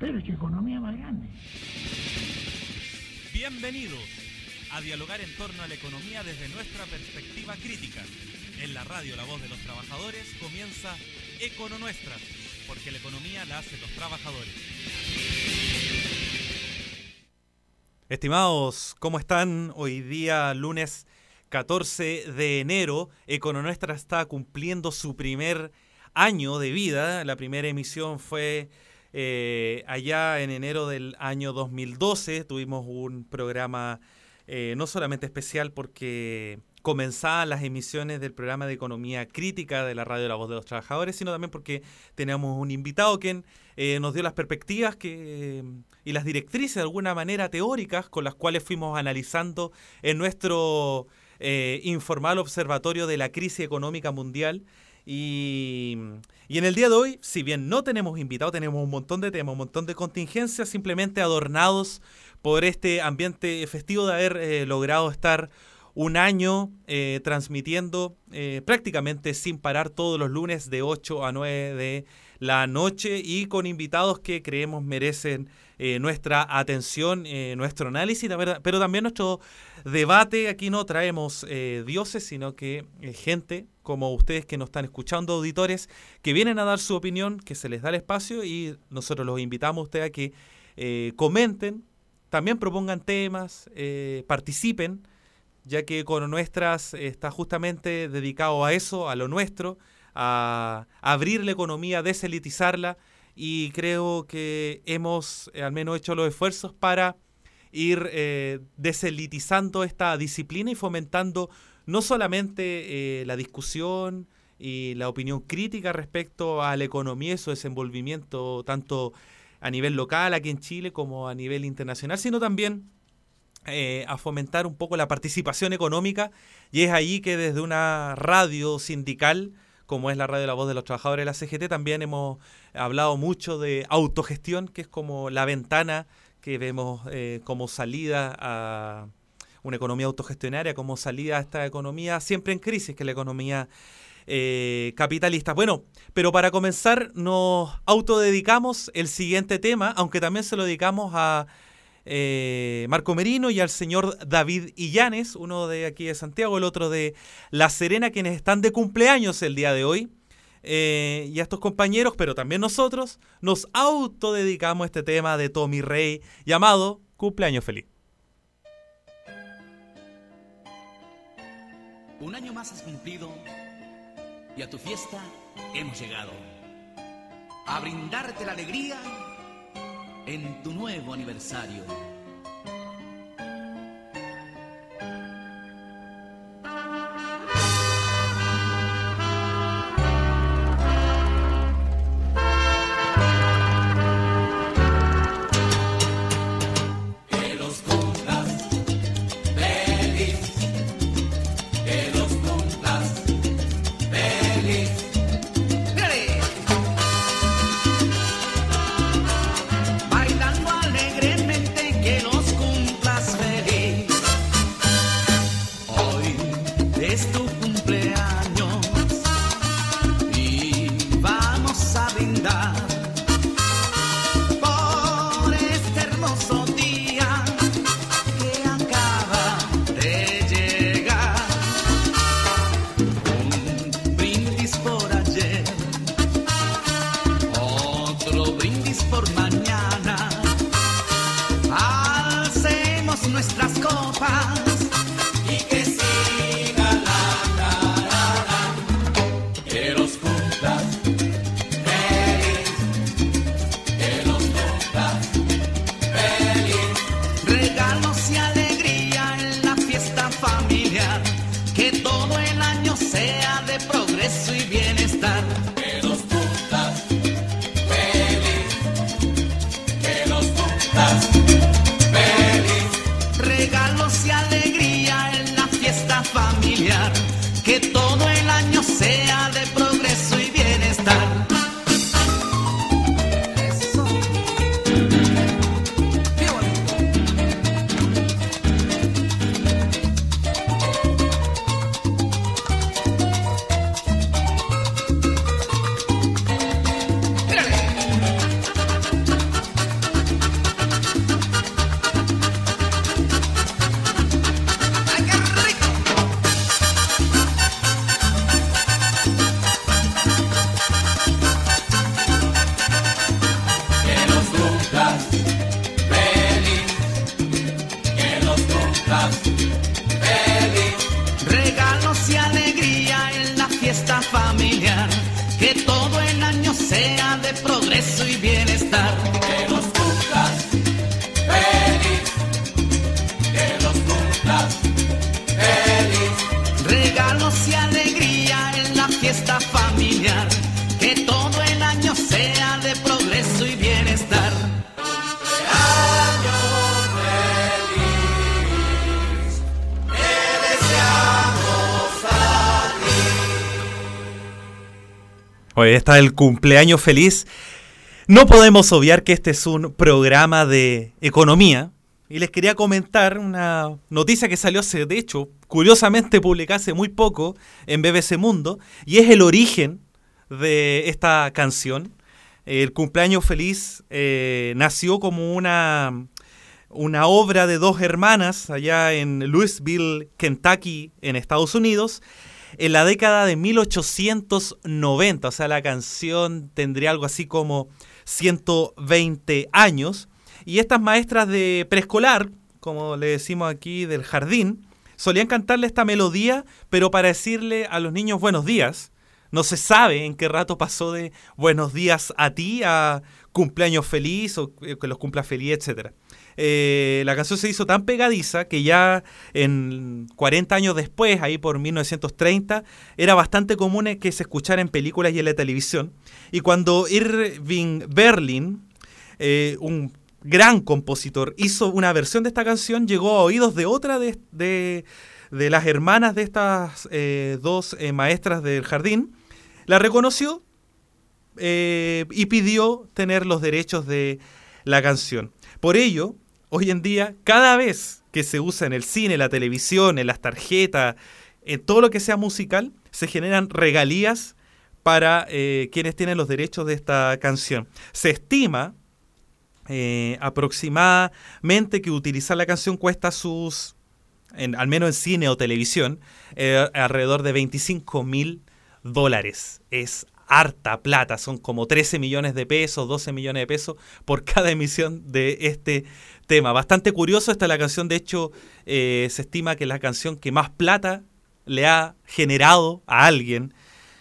pero ¿qué economía más grande? Bienvenidos a dialogar en torno a la economía desde nuestra perspectiva crítica. En la radio La Voz de los Trabajadores comienza Econo Nuestra, porque la economía la hacen los trabajadores. Estimados, ¿cómo están? Hoy día, lunes 14 de enero, Econo Nuestra está cumpliendo su primer año de vida. La primera emisión fue allá en enero del año 2012. Tuvimos un programa no solamente especial porque comenzaban las emisiones del programa de economía crítica de la radio La Voz de los Trabajadores, sino también porque teníamos un invitado quien nos dio las perspectivas y las directrices de alguna manera teóricas con las cuales fuimos analizando en nuestro informal observatorio de la crisis económica mundial. Y en el día de hoy, si bien no tenemos invitados, tenemos un montón de temas, un montón de contingencias simplemente adornados por este ambiente festivo de haber logrado estar un año transmitiendo prácticamente sin parar todos los lunes de 8 a 9 de la noche y con invitados que creemos merecen nuestra atención, nuestro análisis, pero también nuestro debate. Aquí no traemos dioses, sino que gente como ustedes que nos están escuchando, auditores, que vienen a dar su opinión, que se les da el espacio y nosotros los invitamos a ustedes a que comenten, también propongan temas, participen, ya que Econo Nuestras está justamente dedicado a eso, a lo nuestro, a abrir la economía, a deselitizarla, y creo que hemos al menos hecho los esfuerzos para ir deselitizando esta disciplina y fomentando no solamente la discusión y la opinión crítica respecto a la economía y su desenvolvimiento tanto a nivel local aquí en Chile como a nivel internacional, sino también a fomentar un poco la participación económica, y es ahí que desde una radio sindical como es la radio La Voz de los Trabajadores de la CGT también hemos hablado mucho de autogestión, que es como la ventana que vemos como salida a una economía autogestionaria, como salida a esta economía siempre en crisis, que es la economía capitalista. Bueno, pero para comenzar nos autodedicamos el siguiente tema, aunque también se lo dedicamos a Marco Merino y al señor David Illanes, uno de aquí de Santiago, el otro de La Serena, quienes están de cumpleaños el día de hoy, y a estos compañeros, pero también nosotros, nos autodedicamos a este tema de Tommy Rey llamado Cumpleaños Feliz. Un año más has cumplido y a tu fiesta hemos llegado a brindarte la alegría en tu nuevo aniversario. progreso y bienestar. Que los cumplas feliz, que los cumplas feliz. Regalos y alegría en la fiesta familiar, que todo el año sea de progreso y bienestar. Cumpleaños feliz, te deseamos a ti. Hoy está el cumpleaños feliz. No podemos obviar que este es un programa de economía. Y les quería comentar una noticia que salió de hecho, curiosamente publicada hace muy poco en BBC Mundo, y es el origen de esta canción. El cumpleaños feliz nació como una obra de dos hermanas allá en Louisville, Kentucky, en Estados Unidos, en la década de 1890. O sea, la canción tendría algo así como 120 años. Y estas maestras de preescolar, como le decimos aquí, del jardín, solían cantarle esta melodía, pero para decirle a los niños buenos días. No se sabe en qué rato pasó de buenos días a ti a cumpleaños feliz o que los cumpla feliz, etc. La canción se hizo tan pegadiza que ya en 40 años después, ahí por 1930, era bastante común que se escuchara en películas y en la televisión. Y cuando Irving Berlin, un gran compositor, hizo una versión de esta canción, llegó a oídos de otra de las hermanas de estas dos maestras del jardín, la reconoció y pidió tener los derechos de la canción. Por ello, hoy en día, cada vez que se usa en el cine, la televisión, en las tarjetas, en todo lo que sea musical, se generan regalías para quienes tienen los derechos de esta canción. Se estima aproximadamente que utilizar la canción cuesta al menos en cine o televisión, alrededor de $25,000. Es harta plata, son como 13 millones de pesos, 12 millones de pesos por cada emisión de este tema. Bastante curioso, esta es la canción, de hecho, se estima que es la canción que más plata le ha generado a alguien.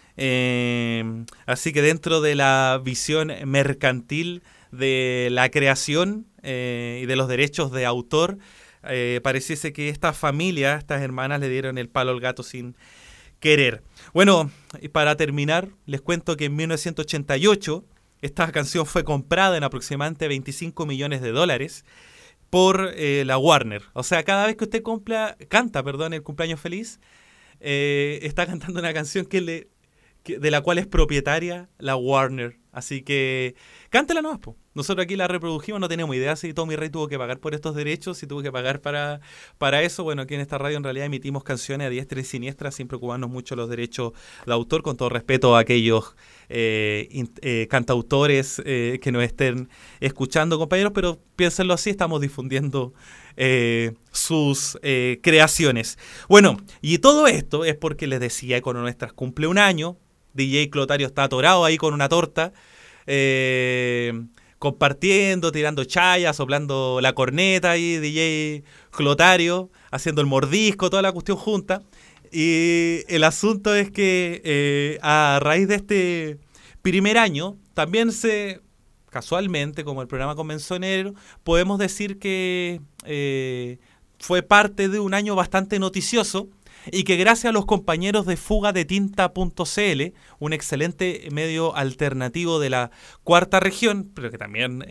Así que dentro de la visión mercantil de la creación y de los derechos de autor, pareciese que esta familia, estas hermanas, le dieron el palo al gato sin querer. Bueno, y para terminar, les cuento que en 1988 esta canción fue comprada en aproximadamente $25 millones por la Warner. O sea, cada vez que usted canta el cumpleaños feliz, está cantando una canción de la cual es propietaria la Warner. Así que cántela nomás, po. Nosotros aquí la reprodujimos, no teníamos idea si Tommy Rey tuvo que pagar por estos derechos, si tuvo que pagar para eso. Bueno, aquí en esta radio en realidad emitimos canciones a diestra y siniestra sin preocuparnos mucho los derechos de autor, con todo respeto a aquellos cantautores que nos estén escuchando, compañeros, pero piénsenlo así, estamos difundiendo sus creaciones. Bueno, y todo esto es porque les decía, Econo Nuestras cumple un año. DJ Clotario está atorado ahí con una torta, compartiendo, tirando chaya, soplando la corneta ahí, DJ Clotario, haciendo el mordisco, toda la cuestión junta. Y el asunto es que a raíz de este primer año, también casualmente, como el programa comenzó en enero, podemos decir que fue parte de un año bastante noticioso, y que gracias a los compañeros de fugadetinta.cl, un excelente medio alternativo de la cuarta región, pero que también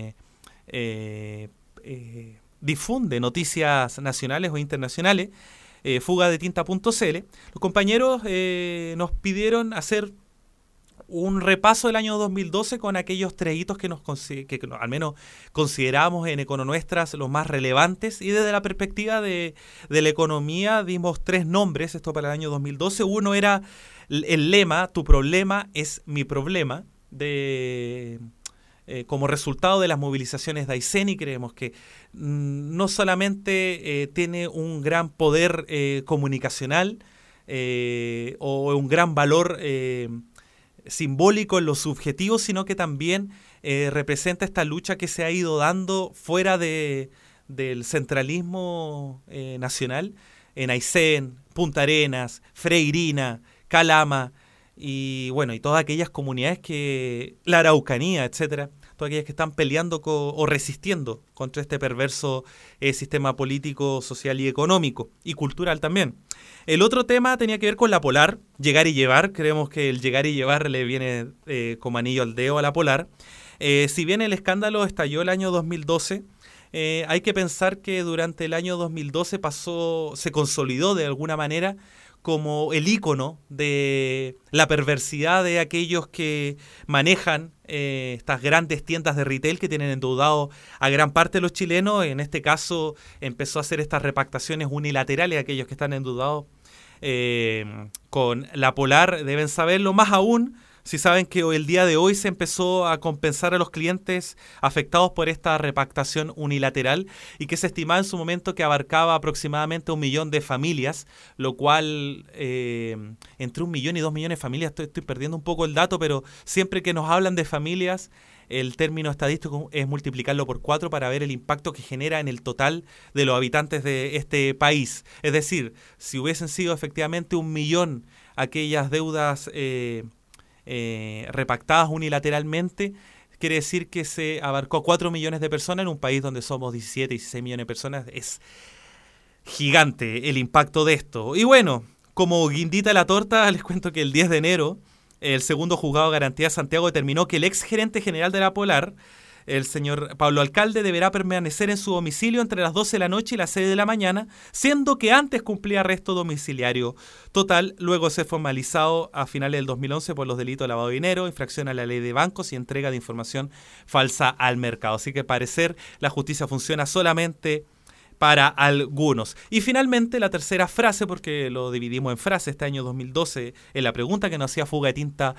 difunde noticias nacionales o internacionales, fugadetinta.cl, los compañeros nos pidieron hacer un repaso del año 2012 con aquellos tres hitos que al menos consideramos en Econo Nuestras los más relevantes, y desde la perspectiva de la economía dimos tres nombres, esto para el año 2012. Uno era el lema "Tu problema es mi problema", como resultado de las movilizaciones de Aysén, y creemos que no solamente tiene un gran poder comunicacional o un gran valor simbólico en lo subjetivo, sino que también representa esta lucha que se ha ido dando fuera del centralismo nacional, en Aysén, Punta Arenas, Freirina, Calama, y bueno, y todas aquellas comunidades que, la Araucanía, etcétera, todas aquellas que están peleando o resistiendo contra este perverso sistema político, social y económico, y cultural también. El otro tema tenía que ver con la Polar, llegar y llevar. Creemos que el llegar y llevar le viene como anillo al dedo a la Polar. Si bien el escándalo estalló el año 2012, hay que pensar que durante el año 2012 se consolidó de alguna manera como el ícono de la perversidad de aquellos que manejan estas grandes tiendas de retail que tienen endeudado a gran parte de los chilenos. En este caso empezó a hacer estas repactaciones unilaterales a aquellos que están endeudados con la Polar. Deben saberlo, más aún si saben que el día de hoy se empezó a compensar a los clientes afectados por esta repactación unilateral y que se estimaba en su momento que abarcaba aproximadamente 1 millón de familias, lo cual entre 1 millón y 2 millones de familias, estoy perdiendo un poco el dato, pero siempre que nos hablan de familias, el término estadístico es multiplicarlo por 4 para ver el impacto que genera en el total de los habitantes de este país. Es decir, si hubiesen sido efectivamente 1 millón aquellas deudas repactadas unilateralmente, quiere decir que se abarcó a 4 millones de personas en un país donde somos 17, 16 millones de personas. Es gigante el impacto de esto. Y bueno, como guindita a la torta, les cuento que el 10 de enero el segundo juzgado de garantía de Santiago determinó que el ex gerente general de la Polar, el señor Pablo Alcalde, deberá permanecer en su domicilio entre las 12 de la noche y las 6 de la mañana, siendo que antes cumplía arresto domiciliario total, luego de ser formalizado a finales del 2011 por los delitos de lavado de dinero, infracción a la ley de bancos y entrega de información falsa al mercado. Así que, al parecer, la justicia funciona solamente para algunos. Y finalmente, la tercera frase, porque lo dividimos en frases este año 2012, en la pregunta que nos hacía fugadetinta.cl,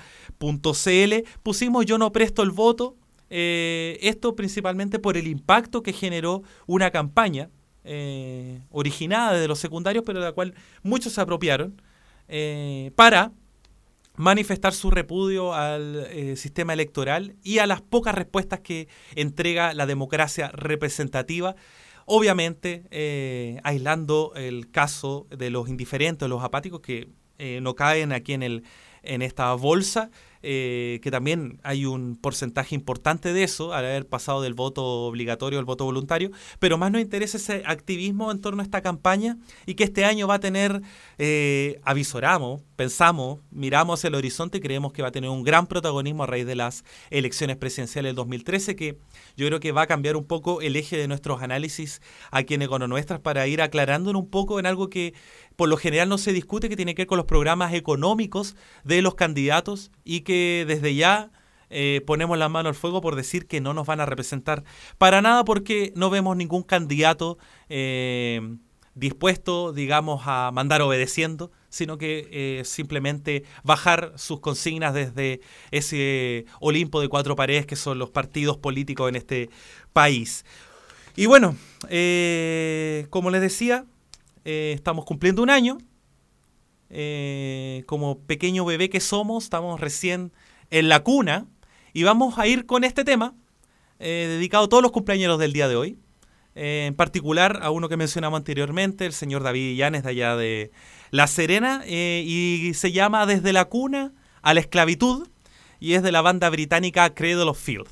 pusimos "yo no presto el voto". Esto principalmente por el impacto que generó una campaña originada de los secundarios, pero de la cual muchos se apropiaron para manifestar su repudio al sistema electoral y a las pocas respuestas que entrega la democracia representativa. Obviamente aislando el caso de los indiferentes, los apáticos, que no caen aquí en esta bolsa, que también hay un porcentaje importante de eso, al haber pasado del voto obligatorio al voto voluntario, pero más nos interesa ese activismo en torno a esta campaña y que este año va a tener, avisoramos, pensamos, miramos hacia el horizonte y creemos que va a tener un gran protagonismo a raíz de las elecciones presidenciales del 2013, que yo creo que va a cambiar un poco el eje de nuestros análisis aquí en Econonuestras para ir aclarándonos un poco en algo que por lo general no se discute, que tiene que ver con los programas económicos de los candidatos y que desde ya ponemos la mano al fuego por decir que no nos van a representar para nada, porque no vemos ningún candidato dispuesto, digamos, a mandar obedeciendo, sino que simplemente bajar sus consignas desde ese Olimpo de 4 paredes que son los partidos políticos en este país. Y bueno, como les decía, estamos cumpliendo un año. Como pequeño bebé que somos, estamos recién en la cuna y vamos a ir con este tema dedicado a todos los cumpleaños del día de hoy, en particular a uno que mencionamos anteriormente, el señor David Illanes de allá de La Serena, y se llama Desde la cuna a la esclavitud, y es de la banda británica Cradle of Filth.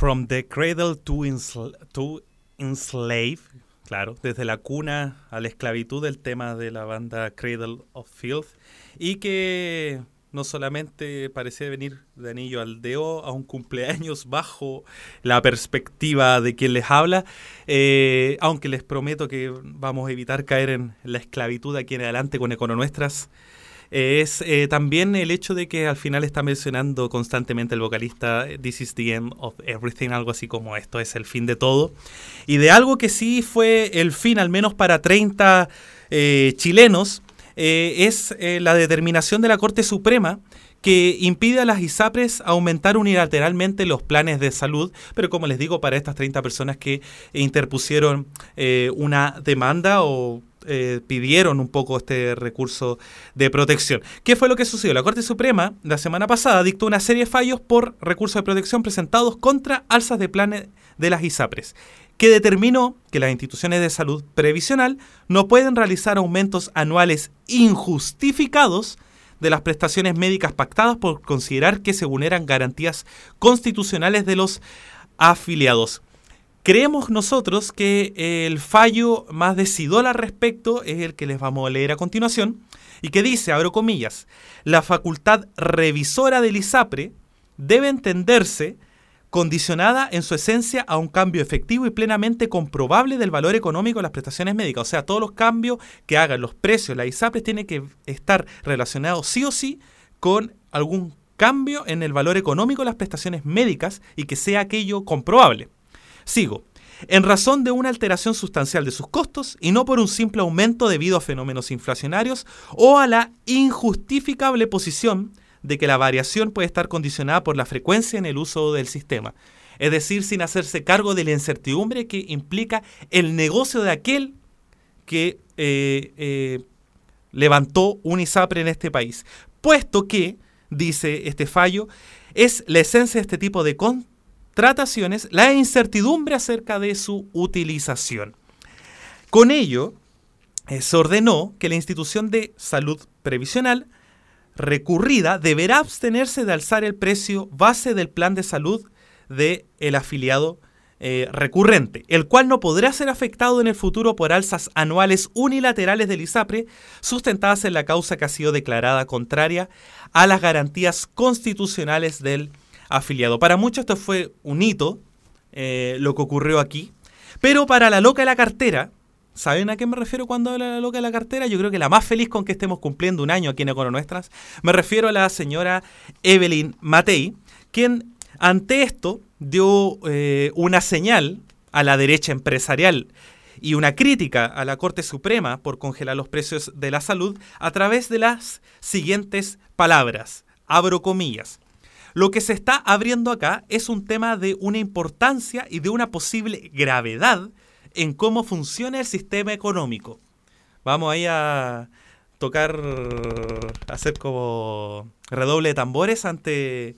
From the Cradle to Enslave, claro, desde la cuna a la esclavitud, el tema de la banda Cradle of Filth, y que no solamente parece venir de anillo al dedo a un cumpleaños bajo la perspectiva de quien les habla, aunque les prometo que vamos a evitar caer en la esclavitud aquí en adelante con Econonuestras. Es también el hecho de que al final está mencionando constantemente el vocalista "This is the end of everything", algo así como "esto es el fin de todo", y de algo que sí fue el fin, al menos para 30 chilenos, es la determinación de la Corte Suprema que impide a las ISAPRES aumentar unilateralmente los planes de salud, pero como les digo, para estas 30 personas que interpusieron una demanda o pidieron un poco este recurso de protección. ¿Qué fue lo que sucedió? La Corte Suprema la semana pasada dictó una serie de fallos por recursos de protección presentados contra alzas de planes de las ISAPRES, que determinó que las instituciones de salud previsional no pueden realizar aumentos anuales injustificados de las prestaciones médicas pactadas por considerar que se vulneran garantías constitucionales de los afiliados. Creemos nosotros que el fallo más decidor al respecto es el que les vamos a leer a continuación y que dice, abro comillas, la facultad revisora del ISAPRE debe entenderse condicionada en su esencia a un cambio efectivo y plenamente comprobable del valor económico de las prestaciones médicas. O sea, todos los cambios que hagan los precios de la ISAPRES tienen que estar relacionados sí o sí con algún cambio en el valor económico de las prestaciones médicas y que sea aquello comprobable. Sigo. En razón de una alteración sustancial de sus costos y no por un simple aumento debido a fenómenos inflacionarios o a la injustificable posición de que la variación puede estar condicionada por la frecuencia en el uso del sistema. Es decir, sin hacerse cargo de la incertidumbre que implica el negocio de aquel que levantó un ISAPRE en este país. Puesto que, dice este fallo, es la esencia de este tipo de contrataciones la incertidumbre acerca de su utilización. Con ello, se ordenó que la institución de salud previsional recurrida deberá abstenerse de alzar el precio base del plan de salud del afiliado recurrente, el cual no podrá ser afectado en el futuro por alzas anuales unilaterales del ISAPRE sustentadas en la causa que ha sido declarada contraria a las garantías constitucionales del afiliado. Para muchos esto fue un hito, lo que ocurrió aquí, pero para la loca de la cartera, ¿saben a qué me refiero cuando hablo de la loca de la cartera? Yo creo que la más feliz con que estemos cumpliendo un año aquí en Econonuestras, me refiero a la señora Evelyn Matei, quien ante esto dio una señal a la derecha empresarial y una crítica a la Corte Suprema por congelar los precios de la salud a través de las siguientes palabras, abro comillas. Lo que se está abriendo acá es un tema de una importancia y de una posible gravedad en cómo funciona el sistema económico. Vamos ahí a tocar, hacer como redoble de tambores ante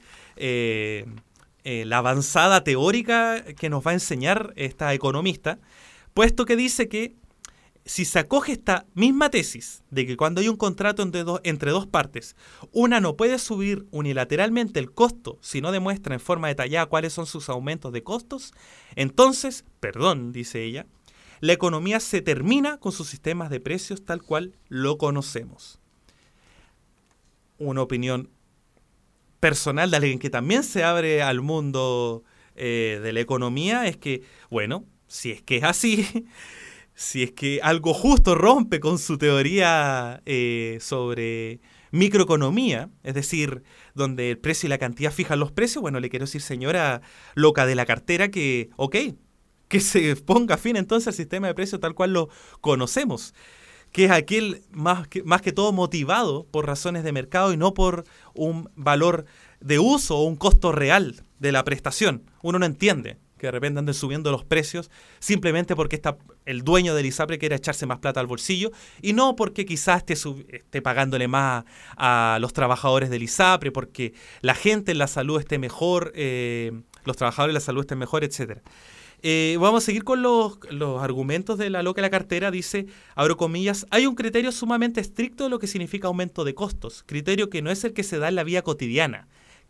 la avanzada teórica que nos va a enseñar esta economista, puesto que dice que si se acoge esta misma tesis de que cuando hay un contrato entre dos partes, una no puede subir unilateralmente el costo si no demuestra en forma detallada cuáles son sus aumentos de costos, entonces, dice ella, la economía se termina con sus sistemas de precios tal cual lo conocemos. Una opinión personal de alguien que también se abre al mundo de la economía es que, bueno, si es que es así, si es que algo justo rompe con su teoría sobre microeconomía, es decir, donde el precio y la cantidad fijan los precios, bueno, le quiero decir, señora loca de la cartera, que, que se ponga fin entonces al sistema de precios tal cual lo conocemos, que es aquel más que todo motivado por razones de mercado y no por un valor de uso o un costo real de la prestación. Uno no entiende que de repente anden subiendo los precios simplemente porque el dueño del ISAPRE quiere echarse más plata al bolsillo y no porque quizás esté pagándole más a los trabajadores del ISAPRE, porque la gente en la salud esté mejor, los trabajadores de la salud estén mejor, etcétera. Vamos a seguir con los argumentos de la loca de la cartera. Dice, abro comillas, hay un criterio sumamente estricto de lo que significa aumento de costos, criterio que no es el que se da en la vida cotidiana,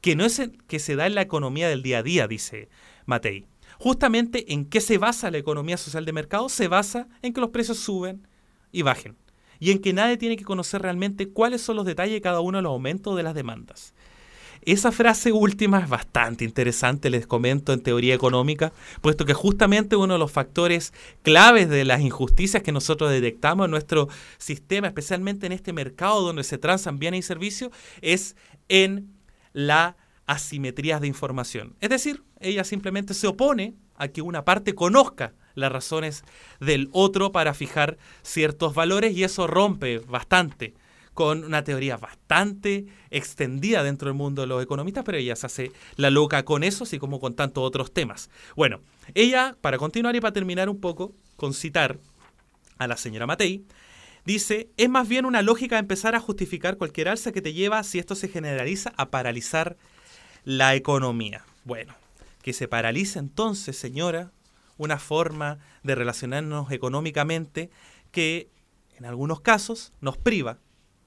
que no es el que se da en la economía del día a día, dice Mattei. Justamente, ¿en qué se basa la economía social de mercado? Se basa en que los precios suben y bajen, y en que nadie tiene que conocer realmente cuáles son los detalles de cada uno de los aumentos de las demandas. Esa frase última es bastante interesante, les comento, en teoría económica, puesto que justamente uno de los factores claves de las injusticias que nosotros detectamos en nuestro sistema, especialmente en este mercado donde se transan bienes y servicios, es en la asimetrías de información. Es decir, ella simplemente se opone a que una parte conozca las razones del otro para fijar ciertos valores, y eso rompe bastante con una teoría bastante extendida dentro del mundo de los economistas, pero ella se hace la loca con eso, así como con tantos otros temas. Bueno, ella, para continuar y para terminar un poco con citar a la señora Mattei, dice: es más bien una lógica de empezar a justificar cualquier alza que te lleva, si esto se generaliza, a paralizar la economía. Bueno, que se paralice entonces, señora, una forma de relacionarnos económicamente que en algunos casos nos priva,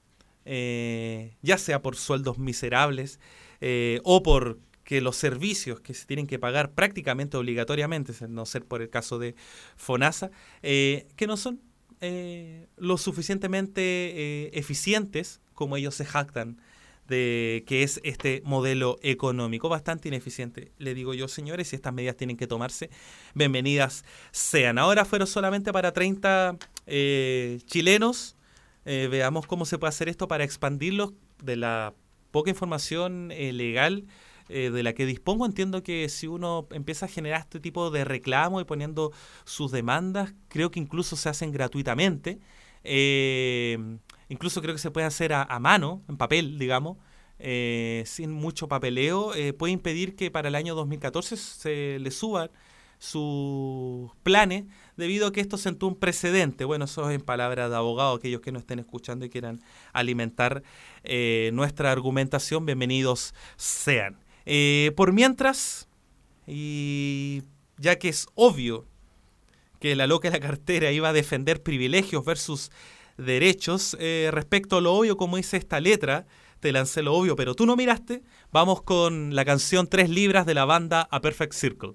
ya sea por sueldos miserables o por que los servicios que se tienen que pagar prácticamente obligatoriamente, no ser por el caso de FONASA, que no son lo suficientemente eficientes como ellos se jactan de que es este modelo económico, bastante ineficiente. Le digo yo, señores, si estas medidas tienen que tomarse, bienvenidas sean. Ahora fueron solamente para 30 chilenos. Veamos cómo se puede hacer esto para expandirlos. De la poca información legal de la que dispongo, entiendo que si uno empieza a generar este tipo de reclamo y poniendo sus demandas, creo que incluso se hacen gratuitamente. Incluso creo que se puede hacer a mano, en papel, digamos, sin mucho papeleo. Puede impedir que para el año 2014 se le suban sus planes, debido a que esto sentó un precedente. Bueno, eso es en palabras de abogado. Aquellos que no estén escuchando y quieran alimentar nuestra argumentación, bienvenidos sean. Por mientras, y ya que es obvio que la loca de la cartera iba a defender privilegios versus derechos, respecto a lo obvio, como dice esta letra, te lancé lo obvio, pero tú no miraste, vamos con la canción 3 libras de la banda A Perfect Circle.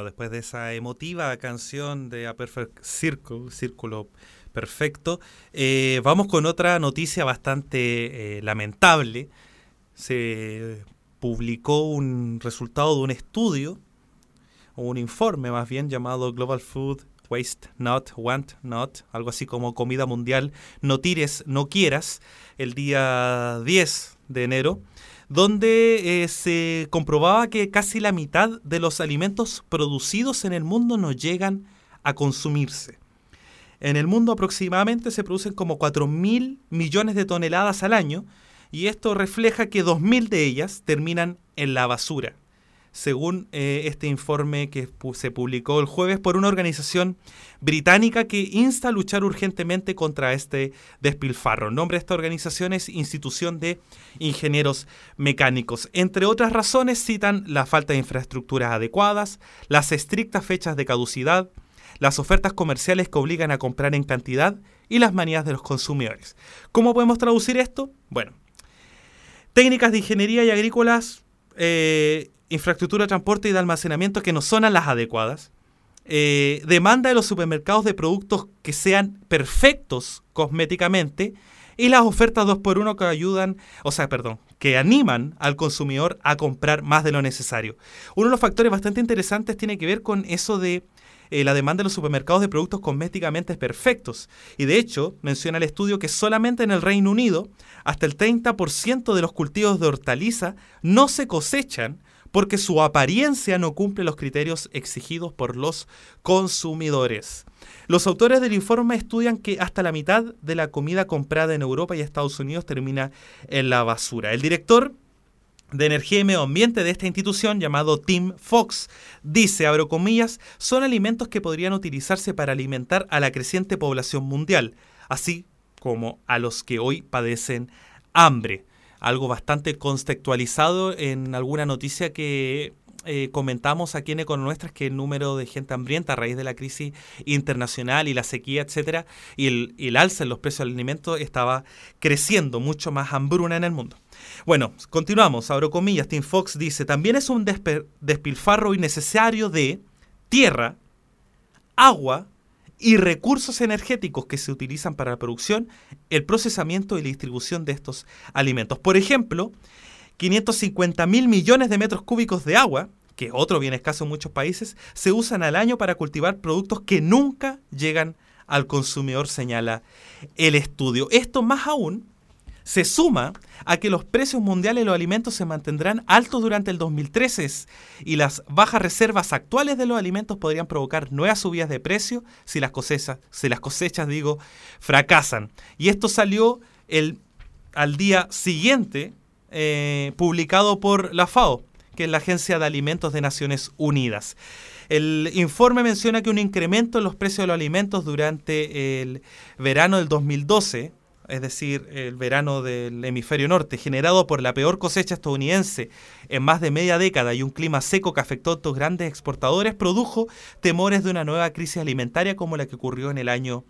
Bueno, después de esa emotiva canción de A Perfect Circle, Círculo Perfecto, vamos con otra noticia bastante lamentable. Se publicó un resultado de un estudio, o un informe más bien, llamado Global Food Waste Not, Want Not, algo así como Comida Mundial No Tires, No Quieras, el día 10 de enero, donde se comprobaba que casi la mitad de los alimentos producidos en el mundo no llegan a consumirse. En el mundo aproximadamente se producen como 4.000 millones de toneladas al año, y esto refleja que 2.000 de ellas terminan en la basura, según este informe que se publicó el jueves por una organización británica que insta a luchar urgentemente contra este despilfarro. El nombre de esta organización es Institución de Ingenieros Mecánicos. Entre otras razones citan la falta de infraestructuras adecuadas, las estrictas fechas de caducidad, las ofertas comerciales que obligan a comprar en cantidad y las manías de los consumidores. ¿Cómo podemos traducir esto? Bueno, técnicas de ingeniería y agrícolas, infraestructura de transporte y de almacenamiento que no son las adecuadas, demanda de los supermercados de productos que sean perfectos cosméticamente y las ofertas 2x1 que animan al consumidor a comprar más de lo necesario. Uno de los factores bastante interesantes tiene que ver con eso de la demanda de los supermercados de productos cosméticamente perfectos. Y de hecho, menciona el estudio que solamente en el Reino Unido hasta el 30% de los cultivos de hortaliza no se cosechan porque su apariencia no cumple los criterios exigidos por los consumidores. Los autores del informe estudian que hasta la mitad de la comida comprada en Europa y Estados Unidos termina en la basura. El director de Energía y Medio Ambiente de esta institución, llamado Tim Fox, dice, abro comillas, son alimentos que podrían utilizarse para alimentar a la creciente población mundial, así como a los que hoy padecen hambre. Algo bastante contextualizado en alguna noticia que comentamos aquí en Econonuestras, que el número de gente hambrienta a raíz de la crisis internacional y la sequía, etcétera, y el alza en los precios del alimento estaba creciendo, mucho más hambruna en el mundo. Bueno, continuamos, abro comillas, Tim Fox dice, también es un despilfarro innecesario de tierra, agua y recursos energéticos que se utilizan para la producción, el procesamiento y la distribución de estos alimentos. Por ejemplo, 550.000 millones de metros cúbicos de agua, que es otro bien escaso en muchos países, se usan al año para cultivar productos que nunca llegan al consumidor, señala el estudio. Esto más aún se suma a que los precios mundiales de los alimentos se mantendrán altos durante el 2013 y las bajas reservas actuales de los alimentos podrían provocar nuevas subidas de precio si las cosechas fracasan. Y esto salió al día siguiente, publicado por la FAO, que es la Agencia de Alimentos de Naciones Unidas. El informe menciona que un incremento en los precios de los alimentos durante el verano del 2012, es decir, el verano del hemisferio norte, generado por la peor cosecha estadounidense en más de media década y un clima seco que afectó a estos grandes exportadores, produjo temores de una nueva crisis alimentaria como la que ocurrió en el año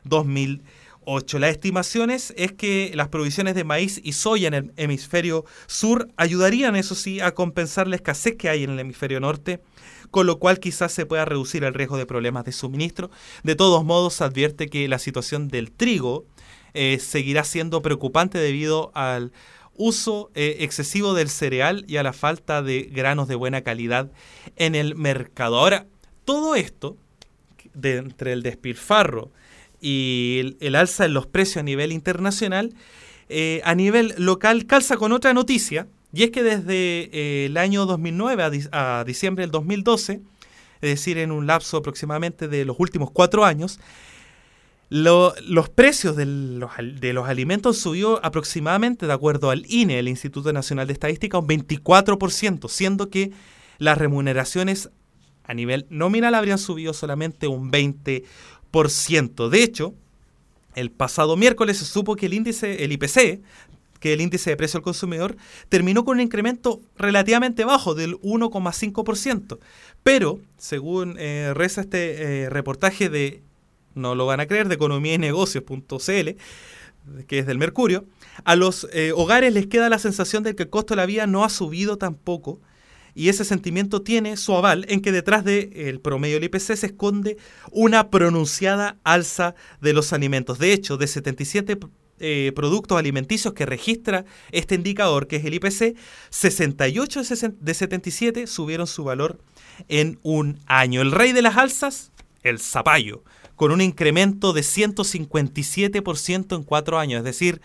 2008. Las estimaciones es que las provisiones de maíz y soya en el hemisferio sur ayudarían, eso sí, a compensar la escasez que hay en el hemisferio norte, con lo cual quizás se pueda reducir el riesgo de problemas de suministro. De todos modos, se advierte que la situación del trigo seguirá siendo preocupante debido al uso excesivo del cereal y a la falta de granos de buena calidad en el mercado. Ahora, todo esto, entre el despilfarro y el alza en los precios a nivel internacional, a nivel local calza con otra noticia, y es que desde el año 2009 a diciembre del 2012, es decir, en un lapso aproximadamente de los últimos 4 años, los precios de los alimentos subió aproximadamente, de acuerdo al INE, el Instituto Nacional de Estadística, un 24%, siendo que las remuneraciones a nivel nominal habrían subido solamente un 20%. De hecho, el pasado miércoles se supo que el IPC, que el índice de precio al consumidor, terminó con un incremento relativamente bajo del 1,5%. Pero, según reza este reportaje de, no lo van a creer, de economía y negocios.cl, que es del Mercurio, a los hogares les queda la sensación de que el costo de la vida no ha subido tampoco y ese sentimiento tiene su aval en que detrás del promedio del IPC se esconde una pronunciada alza de los alimentos. De hecho, de 77 productos alimenticios que registra este indicador, que es el IPC, 68 de 77 subieron su valor en un año. El rey de las alzas, el zapallo, con un incremento de 157% en 4 años. Es decir,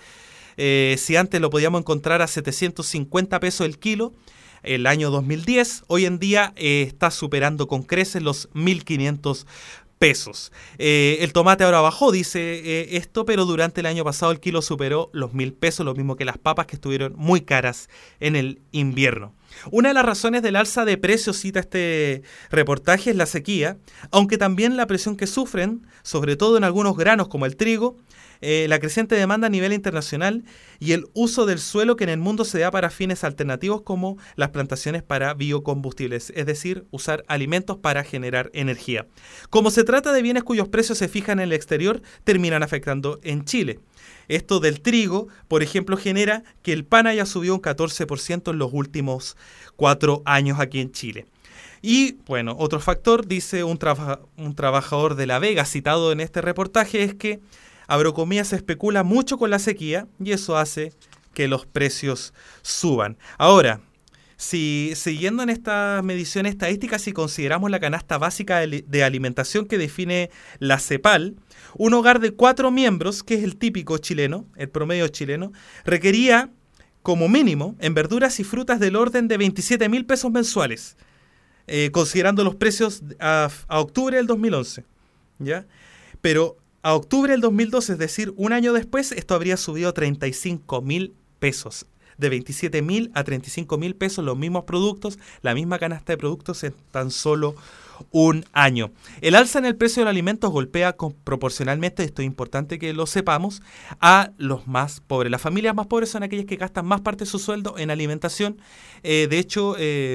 si antes lo podíamos encontrar a 750 pesos el kilo, el año 2010, hoy en día está superando con creces los 1.500 pesos. El tomate ahora bajó, dice esto, pero durante el año pasado el kilo superó los 1.000 pesos, lo mismo que las papas, que estuvieron muy caras en el invierno. Una de las razones del alza de precios, cita este reportaje, es la sequía, aunque también la presión que sufren, sobre todo en algunos granos como el trigo, la creciente demanda a nivel internacional y el uso del suelo que en el mundo se da para fines alternativos como las plantaciones para biocombustibles, es decir, usar alimentos para generar energía. Como se trata de bienes cuyos precios se fijan en el exterior, terminan afectando en Chile. Esto del trigo, por ejemplo, genera que el pan haya subido un 14% en los últimos 4 años aquí en Chile. Y, bueno, otro factor, dice un trabajador de La Vega citado en este reportaje, es que Agronomía se especula mucho con la sequía y eso hace que los precios suban. Ahora, si siguiendo en esta medición estadística, si consideramos la canasta básica de alimentación que define la CEPAL, un hogar de 4 miembros, que es el típico chileno, el promedio chileno, requería como mínimo en verduras y frutas del orden de 27.000 pesos mensuales, considerando los precios a octubre del 2011, ¿ya? Pero a octubre del 2012, es decir, un año después, esto habría subido a 35.000 pesos. De 27.000 a 35.000 pesos, los mismos productos, la misma canasta de productos en tan solo un año. El alza en el precio de los alimentos golpea proporcionalmente, esto es importante que lo sepamos, a los más pobres. Las familias más pobres son aquellas que gastan más parte de su sueldo en alimentación. De hecho,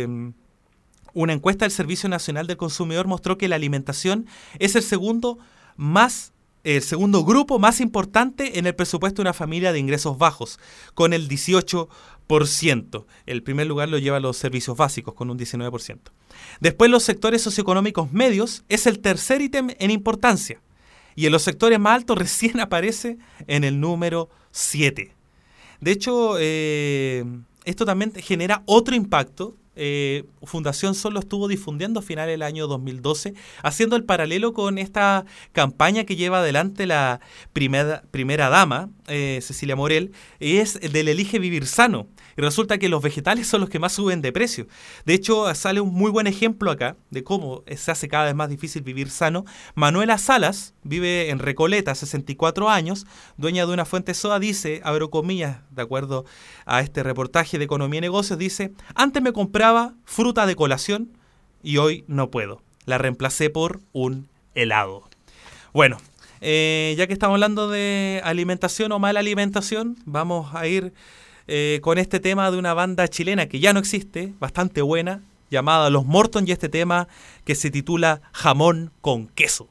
una encuesta del Servicio Nacional del Consumidor mostró que la alimentación es el segundo grupo más importante en el presupuesto de una familia de ingresos bajos, con el 18%. El primer lugar lo lleva los servicios básicos, con un 19%. Después, los sectores socioeconómicos medios es el tercer ítem en importancia. Y en los sectores más altos recién aparece en el número 7. De hecho, esto también genera otro impacto. Fundación Sol lo estuvo difundiendo a finales del año 2012, haciendo el paralelo con esta campaña que lleva adelante la primera dama, Cecilia Morel, y es el del Elige Vivir Sano. Y resulta que los vegetales son los que más suben de precio. De hecho, sale un muy buen ejemplo acá de cómo se hace cada vez más difícil vivir sano. Manuela Salas vive en Recoleta, 64 años, dueña de una fuente soda, dice, abro comillas, de acuerdo a este reportaje de Economía y Negocios, dice: antes me compraba fruta de colación y hoy no puedo. La reemplacé por un helado. Bueno, ya que estamos hablando de alimentación o mala alimentación, vamos a ir con este tema de una banda chilena que ya no existe, bastante buena, llamada Los Morton, y este tema que se titula Jamón con Queso.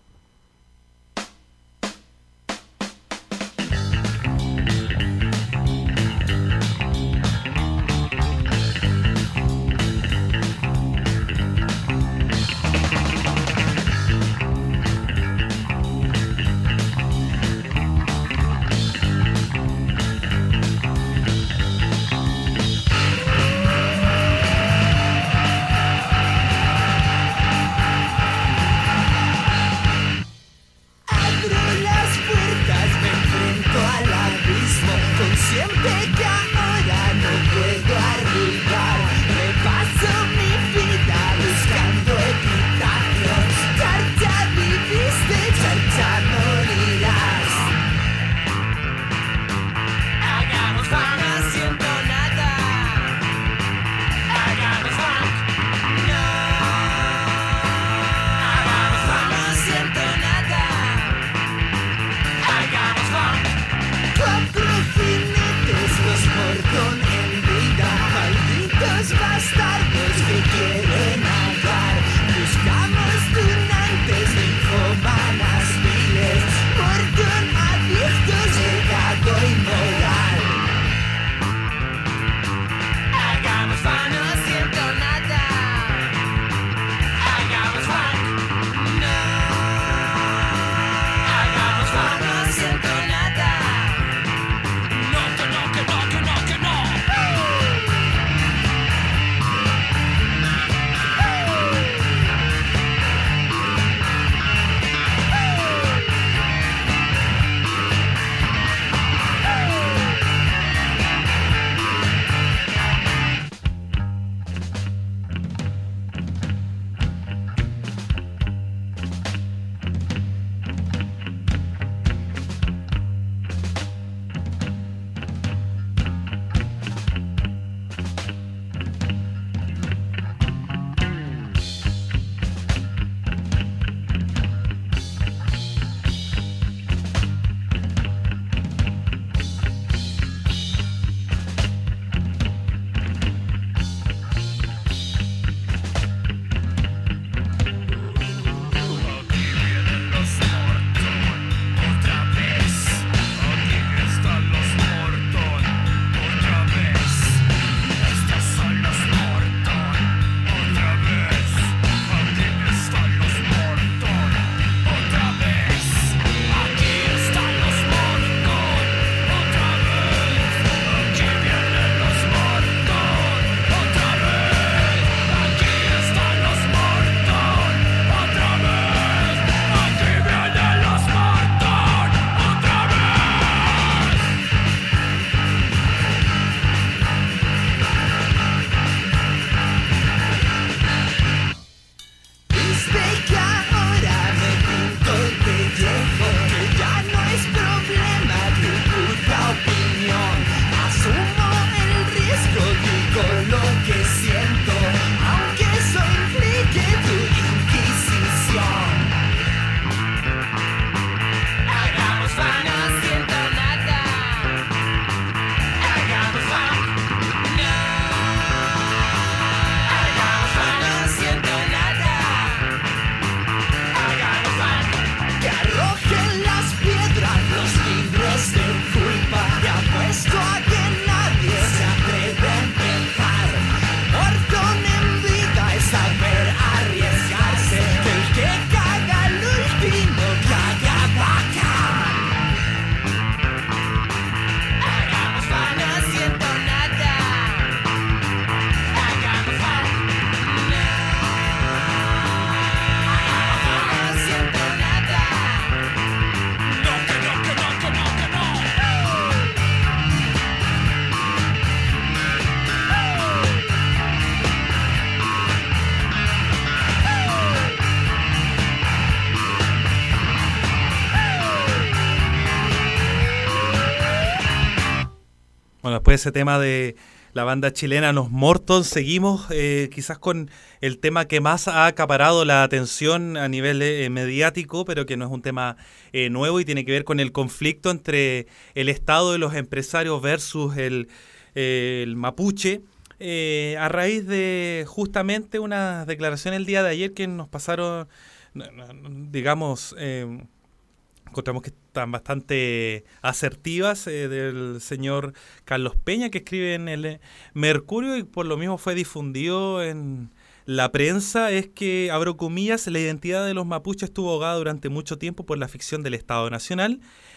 Bueno, después de ese tema de la banda chilena Los Mortons, seguimos quizás con el tema que más ha acaparado la atención a nivel mediático, pero que no es un tema nuevo y tiene que ver con el conflicto entre el Estado y los empresarios versus el mapuche, a raíz de justamente una declaración el día de ayer que nos pasaron, digamos, encontramos que están bastante asertivas, del señor Carlos Peña, que escribe en el Mercurio y por lo mismo fue difundido en la prensa. Es que, abro comillas, la identidad de los mapuches estuvo ahogada durante mucho tiempo por la ficción del Estado Nacional.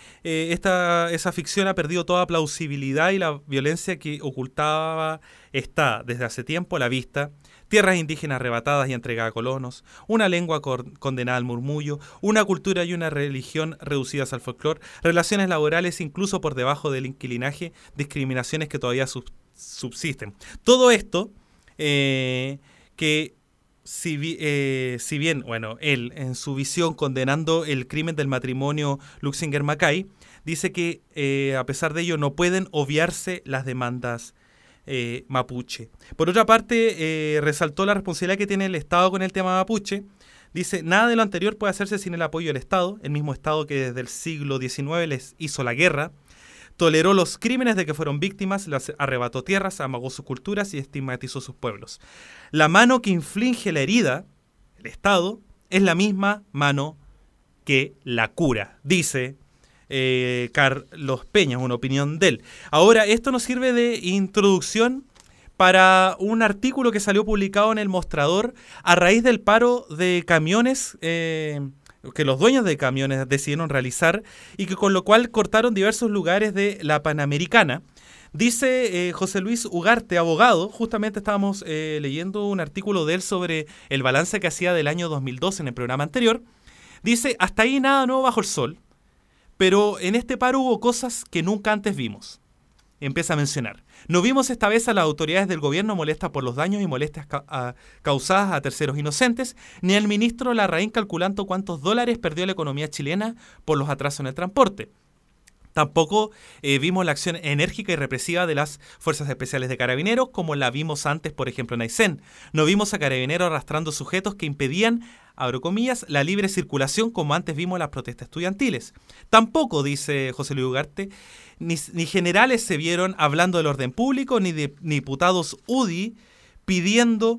Esa ficción ha perdido toda plausibilidad y la violencia que ocultaba está desde hace tiempo a la vista. Tierras indígenas arrebatadas y entregadas a colonos, una lengua condenada al murmullo, una cultura y una religión reducidas al folclore, relaciones laborales incluso por debajo del inquilinaje, discriminaciones que todavía subsisten. Todo esto que si bien, bueno, él en su visión condenando el crimen del matrimonio Luxinger-Mackay, dice que a pesar de ello no pueden obviarse las demandas mapuche. Por otra parte, resaltó la responsabilidad que tiene el Estado con el tema mapuche. Dice, nada de lo anterior puede hacerse sin el apoyo del Estado, el mismo Estado que desde el siglo XIX les hizo la guerra, toleró los crímenes de que fueron víctimas, les arrebató tierras, amagó sus culturas y estigmatizó sus pueblos. La mano que inflige la herida, el Estado, es la misma mano que la cura, dice Carlos Peña, una opinión de él. Ahora, esto nos sirve de introducción para un artículo que salió publicado en El Mostrador a raíz del paro de camiones que los dueños de camiones decidieron realizar y que con lo cual cortaron diversos lugares de la Panamericana. Dice José Luis Ugarte, abogado, justamente estábamos leyendo un artículo de él sobre el balance que hacía del año 2012 en el programa anterior. Dice, hasta ahí nada nuevo bajo el sol, pero en este paro hubo cosas que nunca antes vimos. Empieza a mencionar. No vimos esta vez a las autoridades del gobierno molestas por los daños y molestias causadas a terceros inocentes, ni al ministro Larraín calculando cuántos dólares perdió la economía chilena por los atrasos en el transporte. Tampoco vimos la acción enérgica y represiva de las Fuerzas Especiales de Carabineros, como la vimos antes, por ejemplo, en Aysén. No vimos a Carabineros arrastrando sujetos que impedían, abro comillas, la libre circulación, como antes vimos en las protestas estudiantiles. Tampoco, dice José Luis Ugarte, ni generales se vieron hablando del orden público, ni diputados UDI pidiendo,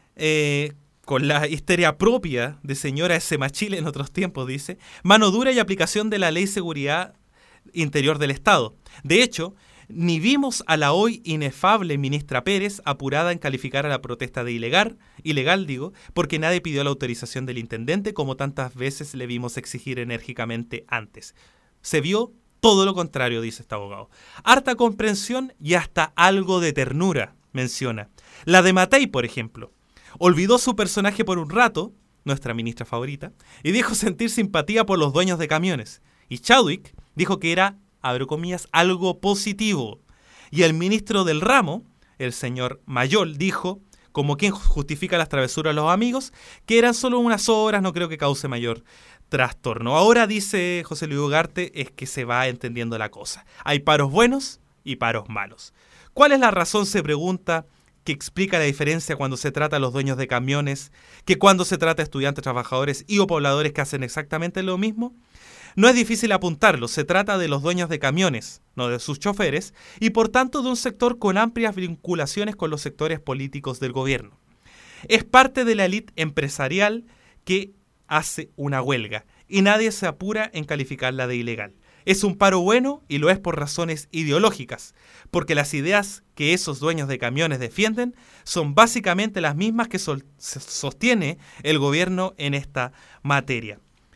con la histeria propia de señora S. Machile en otros tiempos, dice, mano dura y aplicación de la Ley de Seguridad Interior del Estado. De hecho, ni vimos a la hoy inefable ministra Pérez apurada en calificar a la protesta de ilegal, porque nadie pidió la autorización del intendente como tantas veces le vimos exigir enérgicamente antes. Se vio todo lo contrario, dice este abogado. Harta comprensión y hasta algo de ternura, menciona. La de Matei, por ejemplo, olvidó su personaje por un rato, nuestra ministra favorita, y dijo sentir simpatía por los dueños de camiones. Y Chadwick dijo que era, abro comillas, algo positivo. Y el ministro del ramo, el señor Mayol, dijo, como quien justifica las travesuras de los amigos, que eran solo unas horas, no creo que cause mayor trastorno. Ahora, dice José Luis Ugarte, es que se va entendiendo la cosa. Hay paros buenos y paros malos. ¿Cuál es la razón, se pregunta, que explica la diferencia cuando se trata a los dueños de camiones, que cuando se trata a estudiantes, trabajadores y o pobladores que hacen exactamente lo mismo? No es difícil apuntarlo, se trata de los dueños de camiones, no de sus choferes, y por tanto de un sector con amplias vinculaciones con los sectores políticos del gobierno. Es parte de la élite empresarial que hace una huelga, y nadie se apura en calificarla de ilegal. Es un paro bueno y lo es por razones ideológicas, porque las ideas que esos dueños de camiones defienden son básicamente las mismas que sostiene el gobierno en esta materia.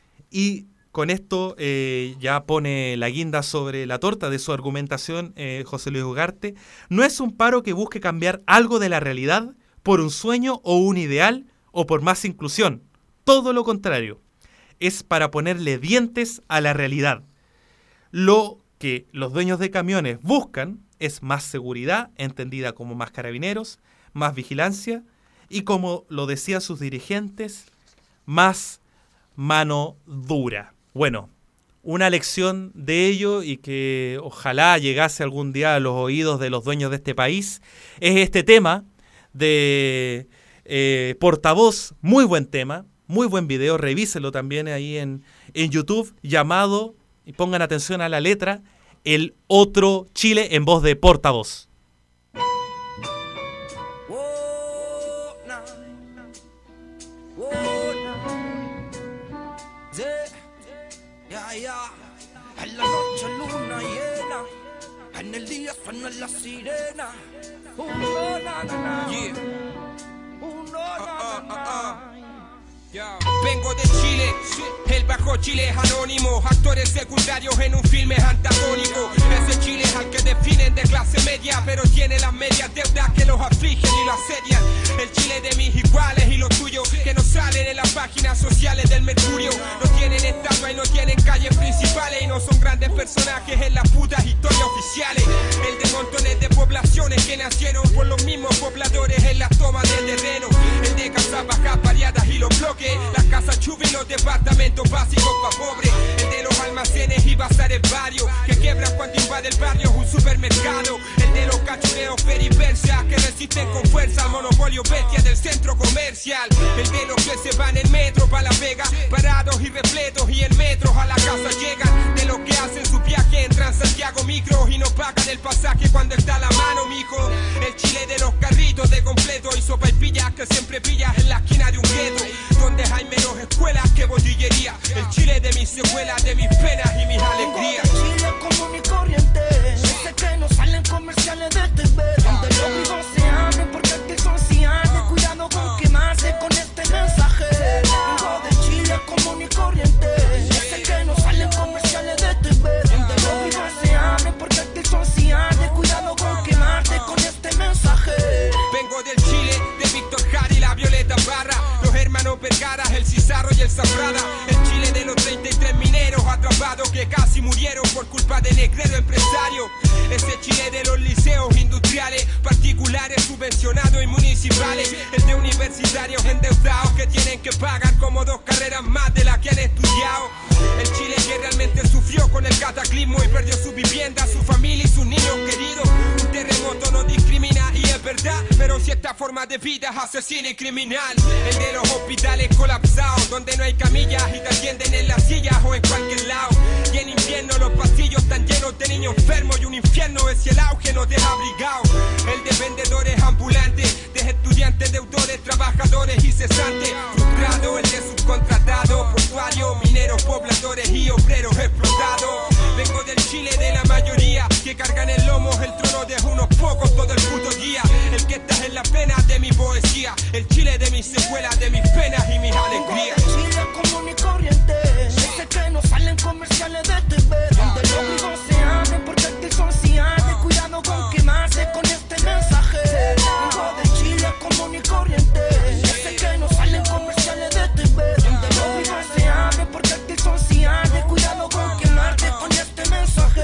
Y con esto ya pone la guinda sobre la torta de su argumentación José Luis Ugarte. No es un paro que busque cambiar algo de la realidad por un sueño o un ideal o por más inclusión. Todo lo contrario. Es para ponerle dientes a la realidad. Lo que los dueños de camiones buscan es más seguridad, entendida como más carabineros, más vigilancia y, como lo decían sus dirigentes, más mano dura. Bueno, una lección de ello y que ojalá llegase algún día a los oídos de los dueños de este país, es este tema de Portavoz, muy buen tema, muy buen video, revísenlo también ahí en YouTube, llamado, y pongan atención a la letra, El Otro Chile, en voz de Portavoz. En la noche luna llena, en el día suena la sirena. Vengo de Chile, el Bajo Chile es anónimo, actores secundarios en un filme antagónico. Ese Chile es al que definen de clase media, pero tiene las medias deudas que los afligen y lo asedian. El Chile de mis iguales y los tuyos, que no salen en las páginas sociales del Mercurio. No tienen estatua y no tienen calles principales, y no son grandes personajes en las putas historias oficiales. El de montones de poblaciones que nacieron por los mismos pobladores en las tomas de terreno. El de casas bajas variadas y los bloques, las casas chubis y los departamentos básicos pa' pobres. El de los almacenes y bazares varios, que quiebran cuando invade el barrio un supermercado. El de los cachureos peripersas, que resisten con fuerza al monopolio bestia del centro comercial. El de los que se van en metro pa' La Vega, parados y repletos y en metros a la casa llegan. De los que hacen su viaje en Transantiago Micro y no pagan el pasaje cuando está a la mano, mijo. El Chile de los carritos de completo y sopa y pillas que siempre pillas en la esquina de un gueto, donde hay menos escuelas que botillería. El Chile de mis secuelas, de mis penas y mis alegrías. Chile común y corriente, ese que no salen comerciales de TV, donde los vivos se amen porque aquí son cianes. Cuidado con quemarse con este mensaje. Vengo de Chile común y corriente, ese que no salen comerciales de TV, donde los vivos se amen porque aquí son cianes. Cuidado con quemarse con este mensaje. Vengo del Chile de Víctor Jara y la Violeta Barra, los hermanos Vergara, el Cizarro y el Zafrada. El Chile de los 33 mineros atrapados que casi murieron por culpa de negrero empresario. Ese Chile de los liceos industriales, particulares, subvencionados y municipales. El de universitarios endeudados que tienen que pagar como 2 carreras más de las que han estudiado. El Chile que realmente sufrió con el cataclismo y perdió su vivienda, su familia y sus niños queridos. Un terremoto no discrimina y es verdad, pero cierta forma de vida es asesina y criminal. El de los hospitales colapsados, donde no hay camillas y te atienden en las sillas o en cualquier lado. Y en invierno los pasillos están llenos de niños enfermos y un infierno es el auge no desabrigado. El de vendedores ambulantes, de estudiantes, deudores, trabajadores y cesantes frustrados. El de subcontratados, portuarios, mineros, pobladores y obreros explotados. Vengo del Chile de la mayoría, que cargan en lomos el trono de unos pocos todo el puto día. El que está en la pena de mi poesía, el Chile de mis secuelas, de mis penas y mis alegrías. Chile común y corriente, ese que no salen comerciales de TV, donde los vivos se amen porque aquí son cianes. Cuidado con quemarse con este mensaje. Vengo de Chile común y corriente, ese que no salen comerciales de TV, donde los vivos se amen porque aquí son cianes. Cuidado con quemarte con este mensaje.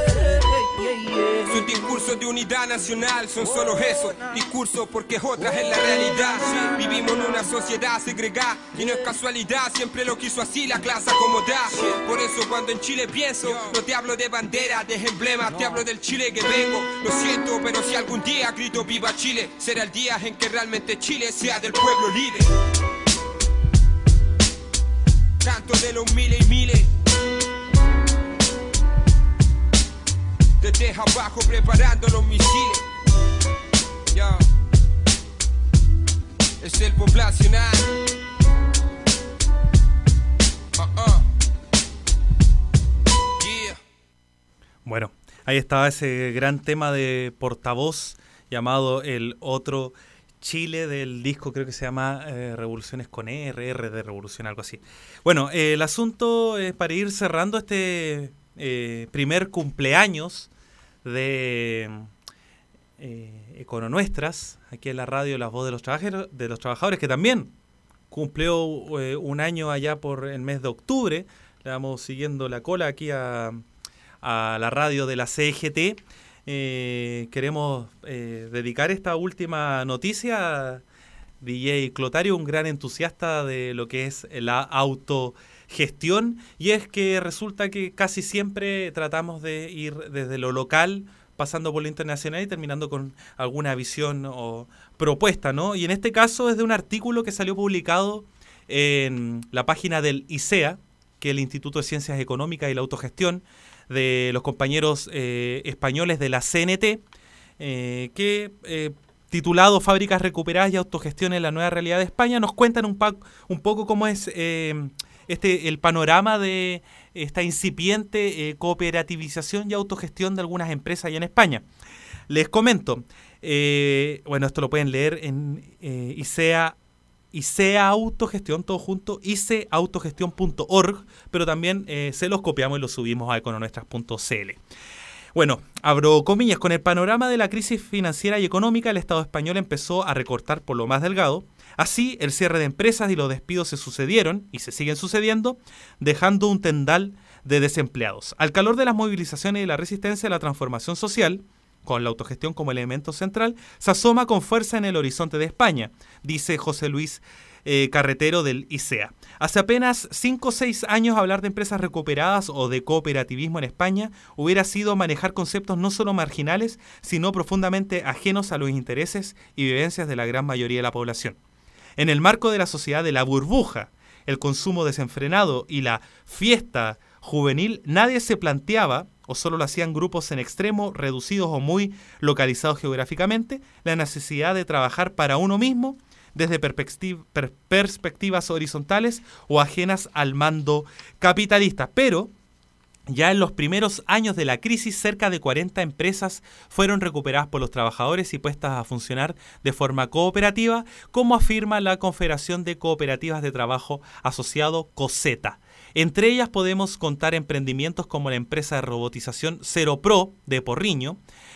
Sus discursos de unidad nacional son solo eso, discursos porque otras es la realidad. Vivimos en una sociedad segregada y no es casualidad, siempre lo quiso así la clase acomodada. Por eso cuando en Chile pienso, no te hablo de bandera, de emblemas, te hablo del Chile que vengo. Lo siento, pero si algún día grito viva Chile, será el día en que realmente Chile sea del pueblo libre. Canto de los miles y miles, desde abajo preparando los misiles. Ya. Es el poblacional. Yeah. Bueno, ahí estaba ese gran tema de Portavoz llamado El Otro Chile, del disco, creo que se llama Revoluciones con R de Revolución, algo así. Bueno, el asunto es para ir cerrando este primer cumpleaños de Econonuestras, aquí en la radio La Voz de los Trabajadores, que también cumplió un año allá por el mes de octubre. Le vamos siguiendo la cola aquí a la radio de la CGT. Queremos dedicar esta última noticia a DJ Clotario, un gran entusiasta de lo que es la autogestión gestión, y es que resulta que casi siempre tratamos de ir desde lo local, pasando por lo internacional y terminando con alguna visión o propuesta, ¿no? Y en este caso es de un artículo que salió publicado en la página del ICEA, que es el Instituto de Ciencias Económicas y la Autogestión, de los compañeros españoles de la CNT, titulado Fábricas recuperadas y autogestión en la nueva realidad de España, nos cuentan un poco cómo es el panorama de esta incipiente cooperativización y autogestión de algunas empresas allá en España. Les comento, esto lo pueden leer en ICEA Autogestión, todo junto, iceautogestión.org, pero también se los copiamos y los subimos a econonuestras.cl. Bueno, abro comillas, con el panorama de la crisis financiera y económica, el Estado español empezó a recortar por lo más delgado. Así, el cierre de empresas y los despidos se sucedieron y se siguen sucediendo, dejando un tendal de desempleados. Al calor de las movilizaciones y la resistencia a la transformación social, con la autogestión como elemento central, se asoma con fuerza en el horizonte de España, dice José Luis Carretero del ICEA. Hace apenas 5 o 6 años hablar de empresas recuperadas o de cooperativismo en España hubiera sido manejar conceptos no solo marginales, sino profundamente ajenos a los intereses y vivencias de la gran mayoría de la población. En el marco de la sociedad de la burbuja, el consumo desenfrenado y la fiesta juvenil, nadie se planteaba, o solo lo hacían grupos en extremo, reducidos o muy localizados geográficamente, la necesidad de trabajar para uno mismo desde perspectivas horizontales o ajenas al mando capitalista. Pero ya en los primeros años de la crisis, cerca de 40 empresas fueron recuperadas por los trabajadores y puestas a funcionar de forma cooperativa, como afirma la Confederación de Cooperativas de Trabajo Asociado, COSETA. Entre ellas podemos contar emprendimientos como la empresa de robotización Ceropro de Porriño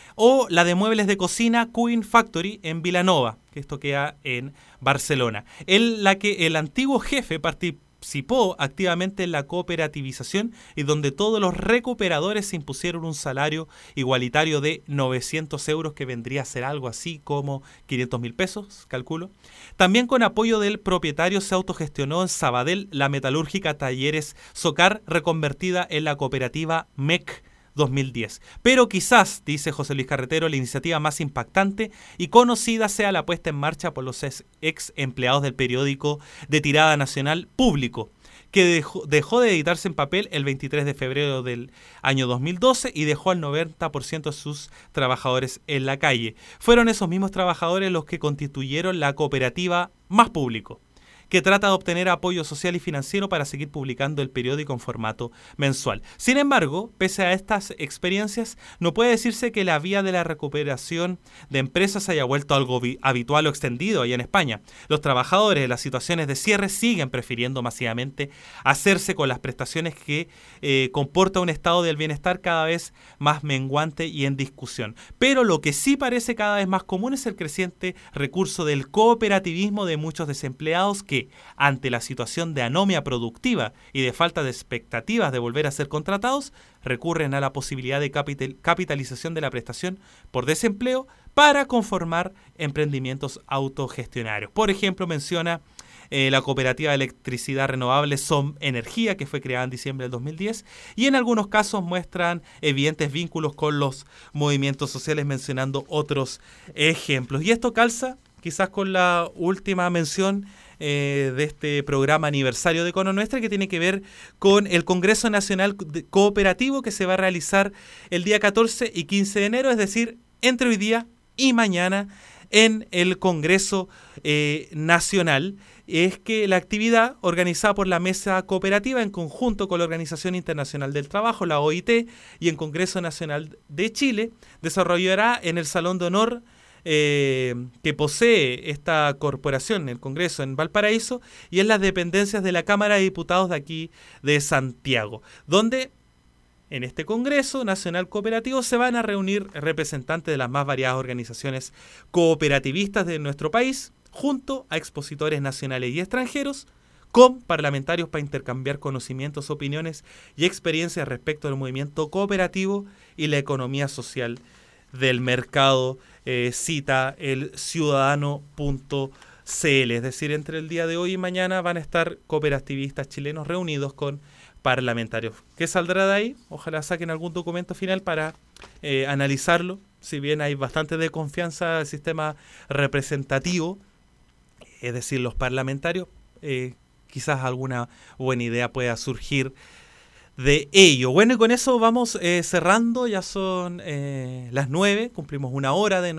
o la de muebles de cocina Queen Factory en Vilanova, que esto queda en Barcelona, en la que el antiguo jefe participó activamente en la cooperativización y donde todos los recuperadores se impusieron un salario igualitario de 900 euros, que vendría a ser algo así como 500.000 pesos, calculo. También con apoyo del propietario se autogestionó en Sabadell la metalúrgica Talleres Socar, reconvertida en la cooperativa MEC 2010. Pero quizás, dice José Luis Carretero, la iniciativa más impactante y conocida sea la puesta en marcha por los ex empleados del periódico de tirada nacional Público, que dejó de editarse en papel el 23 de febrero del año 2012 y dejó al 90% de sus trabajadores en la calle. Fueron esos mismos trabajadores los que constituyeron la cooperativa Más Público, que trata de obtener apoyo social y financiero para seguir publicando el periódico en formato mensual. Sin embargo, pese a estas experiencias, no puede decirse que la vía de la recuperación de empresas haya vuelto algo habitual o extendido allá en España. Los trabajadores en las situaciones de cierre siguen prefiriendo masivamente hacerse con las prestaciones que comporta un estado del bienestar cada vez más menguante y en discusión. Pero lo que sí parece cada vez más común es el creciente recurso del cooperativismo de muchos desempleados que, ante la situación de anomia productiva y de falta de expectativas de volver a ser contratados, recurren a la posibilidad de capitalización de la prestación por desempleo para conformar emprendimientos autogestionarios. Por ejemplo, menciona la cooperativa de electricidad renovable SOM Energía, que fue creada en diciembre del 2010, y en algunos casos muestran evidentes vínculos con los movimientos sociales, mencionando otros ejemplos. Y esto calza quizás con la última mención de este programa aniversario de Econo Nuestra, que tiene que ver con el Congreso Nacional Cooperativo que se va a realizar el día 14 y 15 de enero, es decir, entre hoy día y mañana en el Congreso Nacional. Es que la actividad, organizada por la Mesa Cooperativa en conjunto con la Organización Internacional del Trabajo, la OIT, y el Congreso Nacional de Chile, desarrollará en el Salón de Honor que posee esta corporación, el Congreso, en Valparaíso, y en las dependencias de la Cámara de Diputados de aquí de Santiago, donde en este Congreso Nacional Cooperativo se van a reunir representantes de las más variadas organizaciones cooperativistas de nuestro país, junto a expositores nacionales y extranjeros, con parlamentarios para intercambiar conocimientos, opiniones y experiencias respecto al movimiento cooperativo y la economía social del mercado, cita el ciudadano.cl. es decir, entre el día de hoy y mañana van a estar cooperativistas chilenos reunidos con parlamentarios. ¿Qué saldrá de ahí? Ojalá saquen algún documento final para analizarlo. Si bien hay bastante desconfianza del sistema representativo, es decir, los parlamentarios, quizás alguna buena idea pueda surgir de ello. Bueno, y con eso vamos cerrando. Ya son las 9, cumplimos una hora de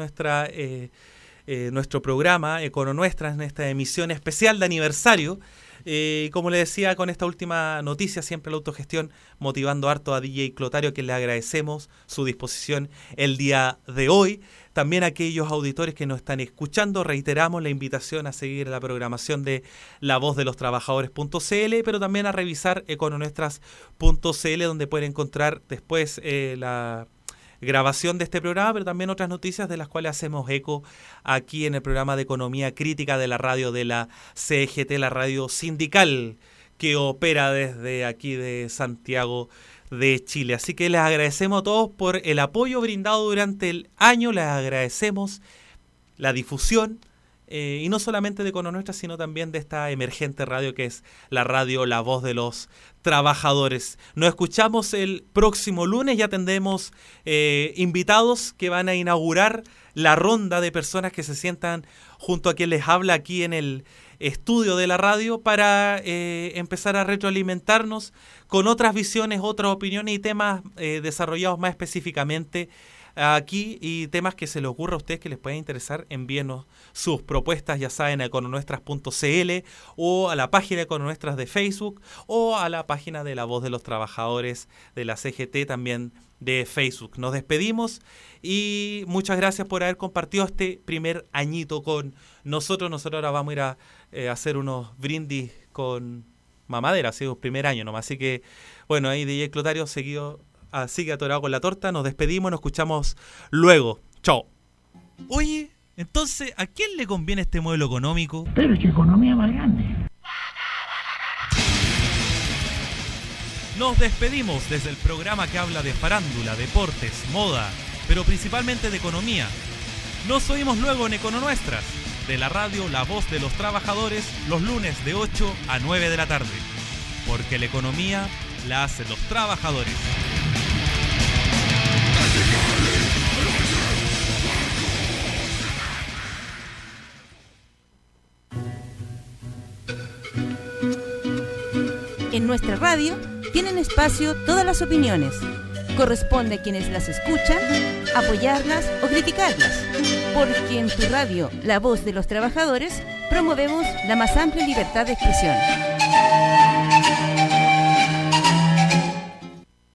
nuestro programa Econonuestras en esta emisión especial de aniversario. Como le decía, con esta última noticia, siempre la autogestión motivando harto a DJ Clotario, que le agradecemos su disposición el día de hoy. También a aquellos auditores que nos están escuchando, reiteramos la invitación a seguir la programación de La Voz de los Trabajadores.cl, pero también a revisar econonuestras.cl, donde pueden encontrar después la grabación de este programa, pero también otras noticias de las cuales hacemos eco aquí en el programa de Economía Crítica de la radio de la CGT, la radio sindical que opera desde aquí de Santiago de Chile. Así que les agradecemos a todos por el apoyo brindado durante el año, les agradecemos la difusión, y no solamente de Econonuestras, sino también de esta emergente radio que es la radio La Voz de los Trabajadores. Nos escuchamos el próximo lunes, ya tendremos invitados que van a inaugurar la ronda de personas que se sientan junto a quien les habla aquí en el estudio de la radio para empezar a retroalimentarnos con otras visiones, otras opiniones y temas desarrollados más específicamente aquí, y temas que se les ocurra a ustedes que les puedan interesar. Envíenos sus propuestas, ya saben, a econonuestras.cl o a la página de Econonuestras de Facebook o a la página de La Voz de los Trabajadores de la CGT también de Facebook. Nos despedimos y muchas gracias por haber compartido este primer añito con nosotros. Nosotros ahora vamos a ir a hacer unos brindis con mamadera, ha sido el primer año nomás. Así que, bueno, ahí DJ Clotario sigue atorado con la torta. Nos despedimos, nos escuchamos luego. Chao. Oye, entonces, ¿a quién le conviene este modelo económico? Pero es que economía más grande. Nos despedimos desde el programa que habla de farándula, deportes, moda, pero principalmente de economía. Nos oímos luego en Econonuestras, de la radio La Voz de los Trabajadores, los lunes de 8 a 9 de la tarde. Porque la economía la hacen los trabajadores. En nuestra radio tienen espacio todas las opiniones. Corresponde a quienes las escuchan apoyarlas o criticarlas. Porque en tu radio, La Voz de los Trabajadores, promovemos la más amplia libertad de expresión.